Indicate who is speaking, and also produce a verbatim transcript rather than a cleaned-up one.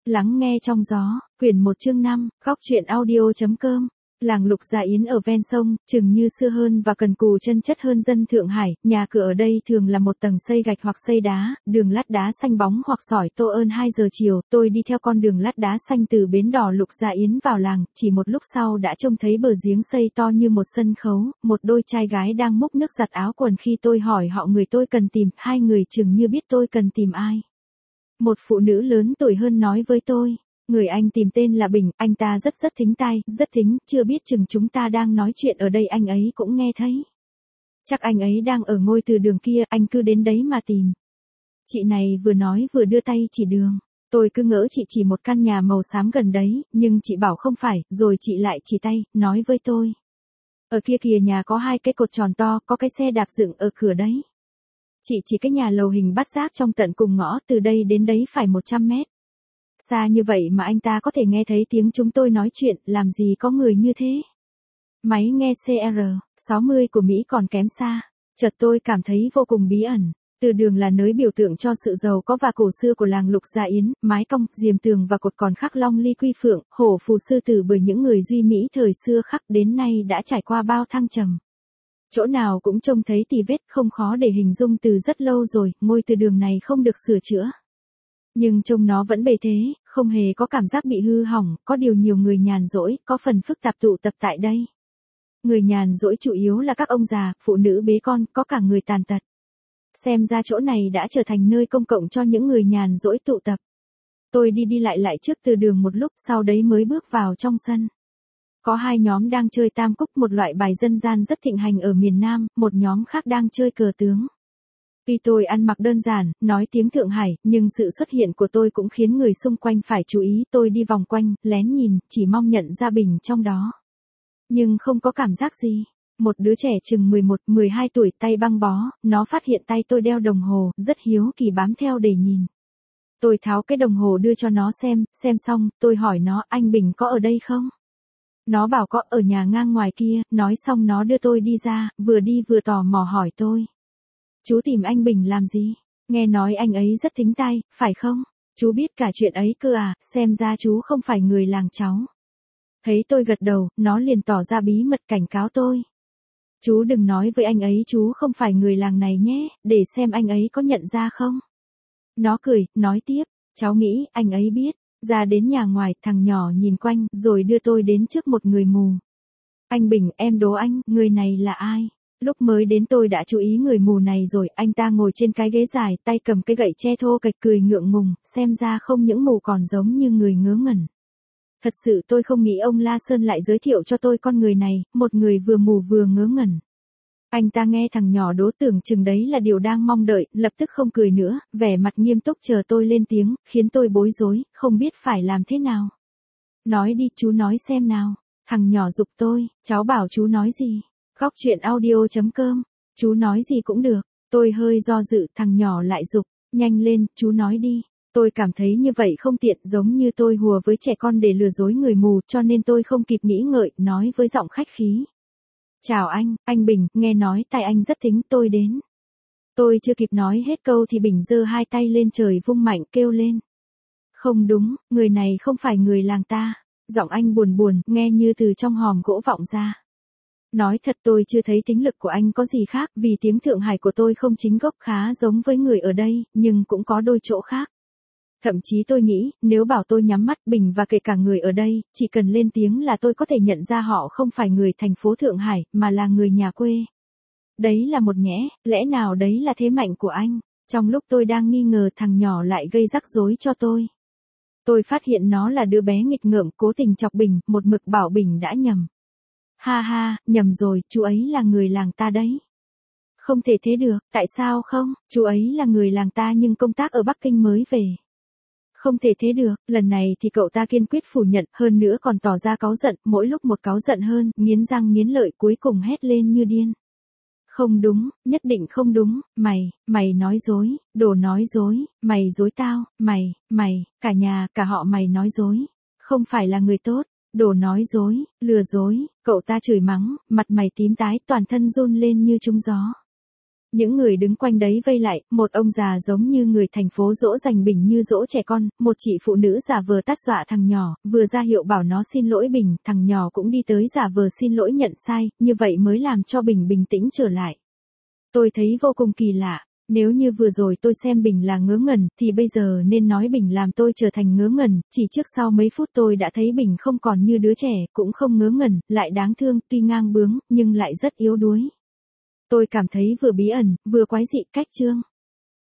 Speaker 1: Lắng nghe trong gió, quyển một chương năm, góc truyện audio.com. Làng Lục Gia Yến ở ven sông, chừng như xưa hơn và cần cù chân chất hơn dân Thượng Hải, nhà cửa ở đây thường là một tầng xây gạch hoặc xây đá, đường lát đá xanh bóng hoặc sỏi tô ơn. Hai giờ chiều, tôi đi theo con đường lát đá xanh từ bến đò Lục Gia Yến vào làng, chỉ một lúc sau đã trông thấy bờ giếng xây to như một sân khấu, một đôi trai gái đang múc nước giặt áo quần. Khi tôi hỏi họ người tôi cần tìm, hai người chừng như biết tôi cần tìm ai. Một phụ nữ lớn tuổi hơn nói với tôi. Người anh tìm tên là Bình, anh ta rất rất thính tai, rất thính, chưa biết chừng chúng ta đang nói chuyện ở đây anh ấy cũng nghe thấy. Chắc anh ấy đang ở ngôi từ đường kia, anh cứ đến đấy mà tìm. Chị này vừa nói vừa đưa tay chỉ đường. Tôi cứ ngỡ chị chỉ một căn nhà màu xám gần đấy, nhưng chị bảo không phải, rồi chị lại chỉ tay, nói với tôi. Ở kia kìa nhà có hai cái cột tròn to, có cái xe đạp dựng ở cửa đấy. Chị chỉ cái nhà lầu hình bát giác trong tận cùng ngõ, từ đây đến đấy phải một trăm mét. Xa như vậy mà anh ta có thể nghe thấy tiếng chúng tôi nói chuyện, làm gì có người như thế. Máy nghe xê rờ sáu mươi của Mỹ còn kém xa. Chợt tôi cảm thấy vô cùng bí ẩn. Từ đường là nơi biểu tượng cho sự giàu có và cổ xưa của làng Lục Gia Yến, mái cong, diềm tường và cột còn khắc long ly quy phượng, hổ phù sư tử bởi những người duy Mỹ thời xưa khắc đến nay đã trải qua bao thăng trầm. Chỗ nào cũng trông thấy tì vết, không khó để hình dung từ rất lâu rồi, ngôi từ đường này không được sửa chữa. Nhưng trông nó vẫn bề thế, không hề có cảm giác bị hư hỏng, có điều nhiều người nhàn rỗi, có phần phức tạp tụ tập tại đây. Người nhàn rỗi chủ yếu là các ông già, phụ nữ bế con, có cả người tàn tật. Xem ra chỗ này đã trở thành nơi công cộng cho những người nhàn rỗi tụ tập. Tôi đi đi lại lại trước từ đường một lúc, sau đấy mới bước vào trong sân. Có hai nhóm đang chơi tam cúc, một loại bài dân gian rất thịnh hành ở miền Nam, một nhóm khác đang chơi cờ tướng. Tuy tôi ăn mặc đơn giản, nói tiếng Thượng Hải, nhưng sự xuất hiện của tôi cũng khiến người xung quanh phải chú ý. Tôi đi vòng quanh, lén nhìn, chỉ mong nhận ra Bình trong đó. Nhưng không có cảm giác gì. Một đứa trẻ chừng mười một, mười hai tuổi, tay băng bó, nó phát hiện tay tôi đeo đồng hồ, rất hiếu kỳ bám theo để nhìn. Tôi tháo cái đồng hồ đưa cho nó xem, xem xong, tôi hỏi nó, anh Bình có ở đây không? Nó bảo có, ở nhà ngang ngoài kia. Nói xong nó đưa tôi đi ra, vừa đi vừa tò mò hỏi tôi. Chú tìm anh Bình làm gì? Nghe nói anh ấy rất thính tai, phải không? Chú biết cả chuyện ấy cơ à, xem ra chú không phải người làng cháu. Thấy tôi gật đầu, nó liền tỏ ra bí mật cảnh cáo tôi. Chú đừng nói với anh ấy chú không phải người làng này nhé, để xem anh ấy có nhận ra không. Nó cười, nói tiếp, cháu nghĩ anh ấy biết. Ra đến nhà ngoài, thằng nhỏ nhìn quanh, rồi đưa tôi đến trước một người mù. Anh Bình, em đố anh, người này là ai? Lúc mới đến tôi đã chú ý người mù này rồi, anh ta ngồi trên cái ghế dài, tay cầm cái gậy tre thô kệch, cười ngượng ngùng, xem ra không những mù còn giống như người ngớ ngẩn. Thật sự tôi không nghĩ ông La Sơn lại giới thiệu cho tôi con người này, một người vừa mù vừa ngớ ngẩn. Anh ta nghe thằng nhỏ đố tưởng chừng đấy là điều đang mong đợi, lập tức không cười nữa, vẻ mặt nghiêm túc chờ tôi lên tiếng, khiến tôi bối rối, không biết phải làm thế nào. Nói đi, chú nói xem nào. Thằng nhỏ giục tôi, cháu bảo chú nói gì? Góc truyện audio.com, chú nói gì cũng được. Tôi hơi do dự, thằng nhỏ lại giục, nhanh lên, chú nói đi. Tôi cảm thấy như vậy không tiện, giống như tôi hùa với trẻ con để lừa dối người mù, cho nên tôi không kịp nghĩ ngợi, nói với giọng khách khí. Chào anh, anh Bình, nghe nói tai anh rất thính, tôi đến. Tôi chưa kịp nói hết câu thì Bình giơ hai tay lên trời vung mạnh kêu lên. Không đúng, người này không phải người làng ta. Giọng anh buồn buồn, nghe như từ trong hòm gỗ vọng ra. Nói thật tôi chưa thấy tính lực của anh có gì khác, vì tiếng Thượng Hải của tôi không chính gốc, khá giống với người ở đây, nhưng cũng có đôi chỗ khác. Thậm chí tôi nghĩ, nếu bảo tôi nhắm mắt, Bình và kể cả người ở đây, chỉ cần lên tiếng là tôi có thể nhận ra họ không phải người thành phố Thượng Hải, mà là người nhà quê. Đấy là một nhẽ, lẽ nào đấy là thế mạnh của anh? Trong lúc tôi đang nghi ngờ, thằng nhỏ lại gây rắc rối cho tôi. Tôi phát hiện nó là đứa bé nghịch ngợm, cố tình chọc Bình, một mực bảo Bình đã nhầm. Ha ha, nhầm rồi, chú ấy là người làng ta đấy. Không thể thế được, tại sao không? Chú ấy là người làng ta nhưng công tác ở Bắc Kinh mới về. Không thể thế được, lần này thì cậu ta kiên quyết phủ nhận, hơn nữa còn tỏ ra cáu giận, mỗi lúc một cáu giận hơn, nghiến răng nghiến lợi, cuối cùng hét lên như điên. Không đúng, nhất định không đúng, mày, mày nói dối, đồ nói dối, mày dối tao, mày, mày, cả nhà, cả họ mày nói dối, không phải là người tốt, đồ nói dối, lừa dối, cậu ta chửi mắng, mặt mày tím tái, toàn thân run lên như trúng gió. Những người đứng quanh đấy vây lại, một ông già giống như người thành phố dỗ dành Bình như dỗ trẻ con, một chị phụ nữ giả vờ tát dọa thằng nhỏ, vừa ra hiệu bảo nó xin lỗi Bình, thằng nhỏ cũng đi tới giả vờ xin lỗi nhận sai, như vậy mới làm cho Bình bình tĩnh trở lại. Tôi thấy vô cùng kỳ lạ. Nếu như vừa rồi tôi xem Bình là ngớ ngẩn, thì bây giờ nên nói Bình làm tôi trở thành ngớ ngẩn, chỉ trước sau mấy phút tôi đã thấy Bình không còn như đứa trẻ, cũng không ngớ ngẩn, lại đáng thương, tuy ngang bướng, nhưng lại rất yếu đuối. Tôi cảm thấy vừa bí ẩn, vừa quái dị cách chương.